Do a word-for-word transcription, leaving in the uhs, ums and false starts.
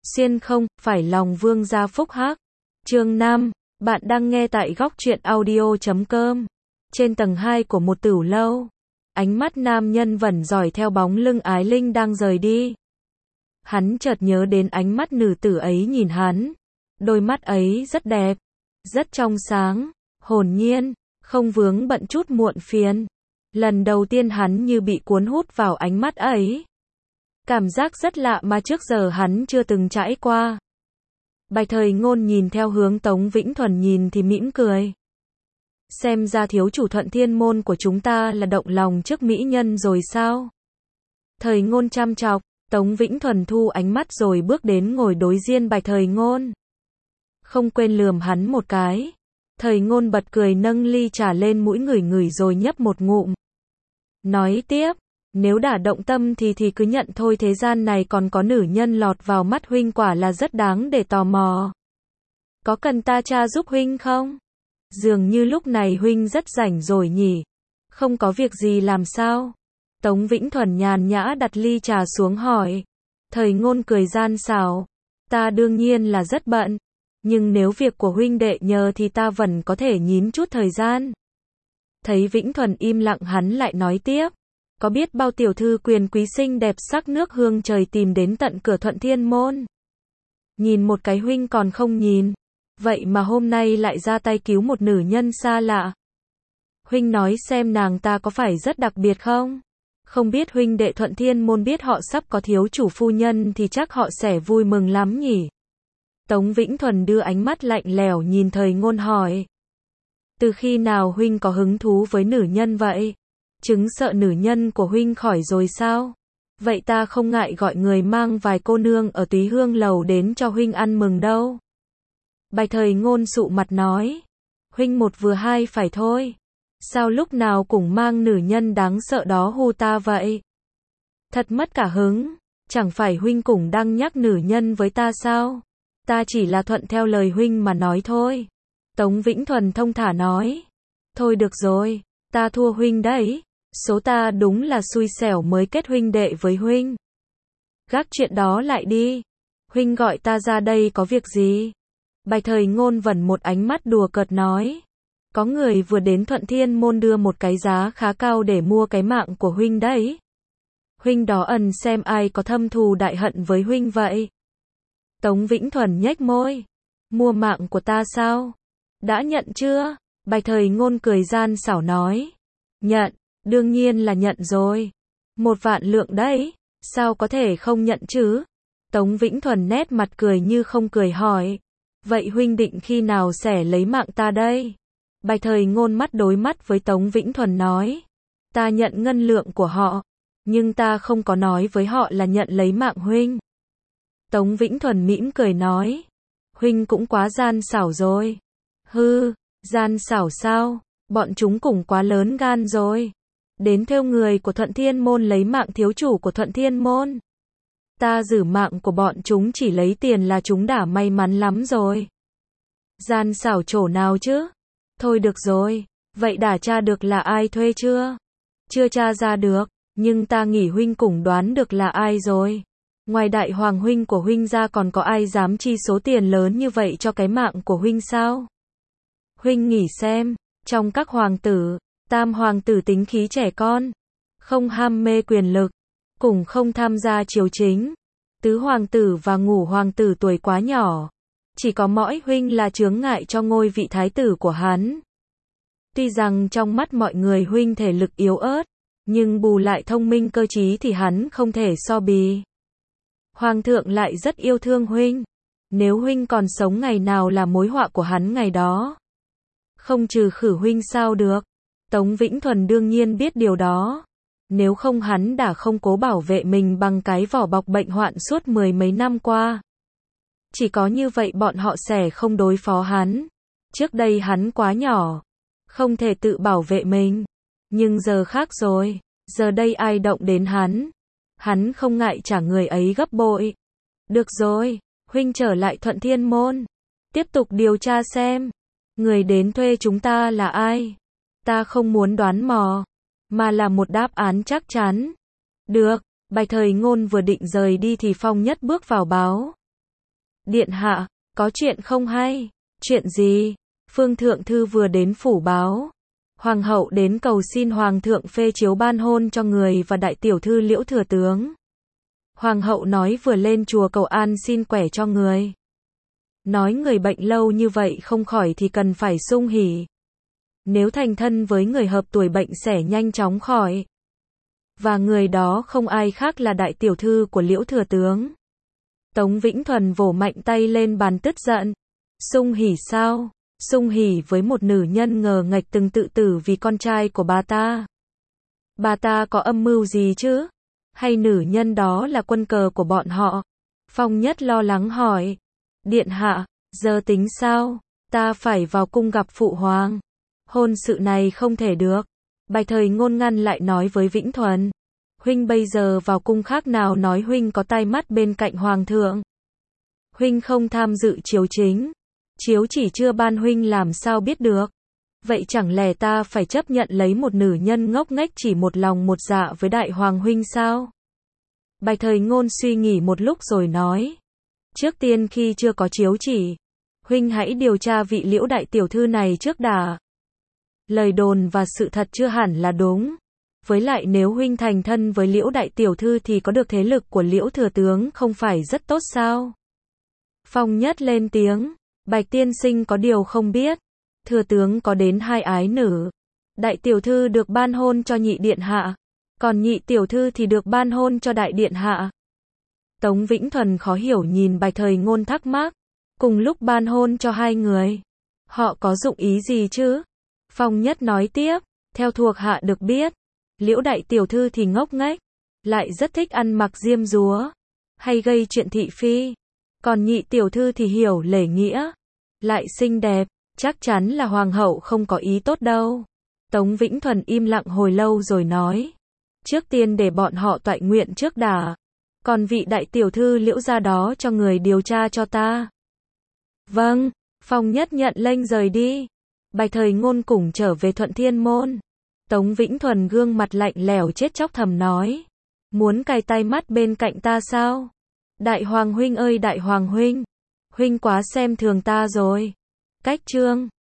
Xuyên không phải lòng vương gia phúc hắc. Chương năm, bạn đang nghe tại góc truyện audio chấm com. Trên tầng hai của một tửu lâu, ánh mắt nam nhân vẫn dõi theo bóng lưng Ái Linh đang rời đi. Hắn chợt nhớ đến ánh mắt nữ tử ấy nhìn hắn. Đôi mắt ấy rất đẹp, rất trong sáng, hồn nhiên, không vướng bận chút muộn phiền. Lần đầu tiên hắn như bị cuốn hút vào ánh mắt ấy. Cảm giác rất lạ mà trước giờ hắn chưa từng trải qua. Bạch Thời Ngôn nhìn theo hướng Tống Vĩnh Thuần nhìn thì mỉm cười. Xem ra thiếu chủ Thuận Thiên Môn của chúng ta là động lòng trước mỹ nhân rồi sao? Thời Ngôn chăm chọc, Tống Vĩnh Thuần thu ánh mắt rồi bước đến ngồi đối diện Bạch Thời Ngôn. Không quên lườm hắn một cái. Thời Ngôn bật cười nâng ly trà lên mũi ngửi ngửi rồi nhấp một ngụm. Nói tiếp, nếu đã động tâm thì thì cứ nhận thôi, thế gian này còn có nữ nhân lọt vào mắt huynh quả là rất đáng để tò mò. Có cần ta tra giúp huynh không? Dường như lúc này huynh rất rảnh rồi nhỉ? Không có việc gì làm sao? Tống Vĩnh Thuần nhàn nhã đặt ly trà xuống hỏi. Thời Ngôn cười gian xảo. Ta đương nhiên là rất bận. Nhưng nếu việc của huynh đệ nhờ thì ta vẫn có thể nhín chút thời gian. Thấy Vĩnh Thuần im lặng hắn lại nói tiếp. Có biết bao tiểu thư quyền quý xinh đẹp sắc nước hương trời tìm đến tận cửa Thuận Thiên Môn. Nhìn một cái huynh còn không nhìn. Vậy mà hôm nay lại ra tay cứu một nữ nhân xa lạ. Huynh nói xem nàng ta có phải rất đặc biệt không? Không biết huynh đệ Thuận Thiên Môn biết họ sắp có thiếu chủ phu nhân thì chắc họ sẽ vui mừng lắm nhỉ? Tống Vĩnh Thuần đưa ánh mắt lạnh lẽo nhìn Thời Ngôn hỏi. Từ khi nào huynh có hứng thú với nữ nhân vậy? Chứng sợ nữ nhân của huynh khỏi rồi sao? Vậy ta không ngại gọi người mang vài cô nương ở Túy Hương lầu đến cho huynh ăn mừng đâu. Bạch Thời Ngôn sụ mặt nói. Huynh một vừa hai phải thôi. Sao lúc nào cũng mang nữ nhân đáng sợ đó hù ta vậy? Thật mất cả hứng. Chẳng phải huynh cũng đang nhắc nữ nhân với ta sao? Ta chỉ là thuận theo lời huynh mà nói thôi. Tống Vĩnh Thuần thông thả nói. Thôi được rồi, ta thua huynh đấy. Số ta đúng là xui xẻo mới kết huynh đệ với huynh. Gác chuyện đó lại đi. Huynh gọi ta ra đây có việc gì? Bạch Thời Ngôn vẩn một ánh mắt đùa cợt nói. Có người vừa đến Thuận Thiên Môn đưa một cái giá khá cao để mua cái mạng của huynh đấy. Huynh đó ẩn xem ai có thâm thù đại hận với huynh vậy. Tống Vĩnh Thuần nhếch môi. Mua mạng của ta sao? Đã nhận chưa? Bạch Thời Ngôn cười gian xảo nói. Nhận, đương nhiên là nhận rồi. Một vạn lượng đấy. Sao có thể không nhận chứ? Tống Vĩnh Thuần nét mặt cười như không cười hỏi. Vậy huynh định khi nào sẽ lấy mạng ta đây? Bạch Thời Ngôn mắt đối mắt với Tống Vĩnh Thuần nói. Ta nhận ngân lượng của họ. Nhưng ta không có nói với họ là nhận lấy mạng huynh. Tống Vĩnh Thuần mỉm cười nói. Huynh cũng quá gian xảo rồi. Hư, gian xảo sao? Bọn chúng cũng quá lớn gan rồi. Đến theo người của Thuận Thiên Môn lấy mạng thiếu chủ của Thuận Thiên Môn. Ta giữ mạng của bọn chúng chỉ lấy tiền là chúng đã may mắn lắm rồi. Gian xảo chỗ nào chứ? Thôi được rồi, vậy đã tra được là ai thuê chưa? Chưa tra ra được, nhưng ta nghĩ huynh cũng đoán được là ai rồi. Ngoài đại hoàng huynh của huynh ra còn có ai dám chi số tiền lớn như vậy cho cái mạng của huynh sao? Huynh nghĩ xem, trong các hoàng tử, tam hoàng tử tính khí trẻ con, không ham mê quyền lực, cũng không tham gia triều chính. Tứ hoàng tử và ngũ hoàng tử tuổi quá nhỏ. Chỉ có mỗi huynh là chướng ngại cho ngôi vị thái tử của hắn. Tuy rằng trong mắt mọi người huynh thể lực yếu ớt, nhưng bù lại thông minh cơ trí thì hắn không thể so bì. Hoàng thượng lại rất yêu thương huynh. Nếu huynh còn sống ngày nào là mối họa của hắn ngày đó. Không trừ khử huynh sao được. Tống Vĩnh Thuần đương nhiên biết điều đó. Nếu không hắn đã không cố bảo vệ mình bằng cái vỏ bọc bệnh hoạn suốt mười mấy năm qua. Chỉ có như vậy bọn họ sẽ không đối phó hắn. Trước đây hắn quá nhỏ, không thể tự bảo vệ mình. Nhưng giờ khác rồi, giờ đây ai động đến hắn. Hắn không ngại trả người ấy gấp bội. Được rồi, huynh trở lại Thuận Thiên Môn. Tiếp tục điều tra xem. Người đến thuê chúng ta là ai? Ta không muốn đoán mò, mà là một đáp án chắc chắn. Được, Bạch Thời Ngôn vừa định rời đi thì Phong Nhất bước vào báo. Điện hạ, có chuyện không hay? Chuyện gì? Phương thượng thư vừa đến phủ báo. Hoàng hậu đến cầu xin hoàng thượng phê chiếu ban hôn cho người và đại tiểu thư Liễu thừa tướng. Hoàng hậu nói vừa lên chùa cầu an xin quẻ cho người. Nói người bệnh lâu như vậy không khỏi thì cần phải sung hỉ. Nếu thành thân với người hợp tuổi bệnh sẽ nhanh chóng khỏi. Và người đó không ai khác là đại tiểu thư của Liễu thừa tướng. Tống Vĩnh Thuần vỗ mạnh tay lên bàn tức giận. Sung hỉ sao? Sung hỉ với một nữ nhân ngờ nghệch từng tự tử vì con trai của bà ta. Bà ta có âm mưu gì chứ? Hay nữ nhân đó là quân cờ của bọn họ? Phong Nhất lo lắng hỏi. Điện hạ, giờ tính sao? Ta phải vào cung gặp phụ hoàng. Hôn sự này không thể được. Bạch Thời Ngôn ngăn lại nói với Vĩnh Thuần. Huynh bây giờ vào cung khác nào nói huynh có tai mắt bên cạnh hoàng thượng. Huynh không tham dự chiếu chính. Chiếu chỉ chưa ban huynh làm sao biết được. Vậy chẳng lẽ ta phải chấp nhận lấy một nữ nhân ngốc nghếch chỉ một lòng một dạ với đại hoàng huynh sao? Bạch Thời Ngôn suy nghĩ một lúc rồi nói. Trước tiên khi chưa có chiếu chỉ, huynh hãy điều tra vị Liễu đại tiểu thư này trước đã. Lời đồn và sự thật chưa hẳn là đúng. Với lại nếu huynh thành thân với Liễu đại tiểu thư thì có được thế lực của Liễu thừa tướng không phải rất tốt sao? Phong Nhất lên tiếng. Bạch tiên sinh có điều không biết. Thừa tướng có đến hai ái nữ. Đại tiểu thư được ban hôn cho nhị điện hạ. Còn nhị tiểu thư thì được ban hôn cho đại điện hạ. Tống Vĩnh Thuần khó hiểu nhìn Bạch Thời Ngôn thắc mắc. Cùng lúc ban hôn cho hai người. Họ có dụng ý gì chứ? Phong Nhất nói tiếp. Theo thuộc hạ được biết. Liễu đại tiểu thư thì ngốc nghếch. Lại rất thích ăn mặc diêm dúa. Hay gây chuyện thị phi. Còn nhị tiểu thư thì hiểu lễ nghĩa. Lại xinh đẹp. Chắc chắn là hoàng hậu không có ý tốt đâu. Tống Vĩnh Thuần im lặng hồi lâu rồi nói. Trước tiên để bọn họ toại nguyện trước đã. Còn vị đại tiểu thư Liễu gia đó cho người điều tra cho ta. Vâng. Phong Nhất nhận lệnh rời đi. Bạch Thời Ngôn cùng trở về Thuận Thiên Môn. Tống Vĩnh Thuần gương mặt lạnh lẽo chết chóc thầm nói. Muốn cài tai mắt bên cạnh ta sao? Đại hoàng huynh ơi đại hoàng huynh. Huynh quá xem thường ta rồi. Cách chương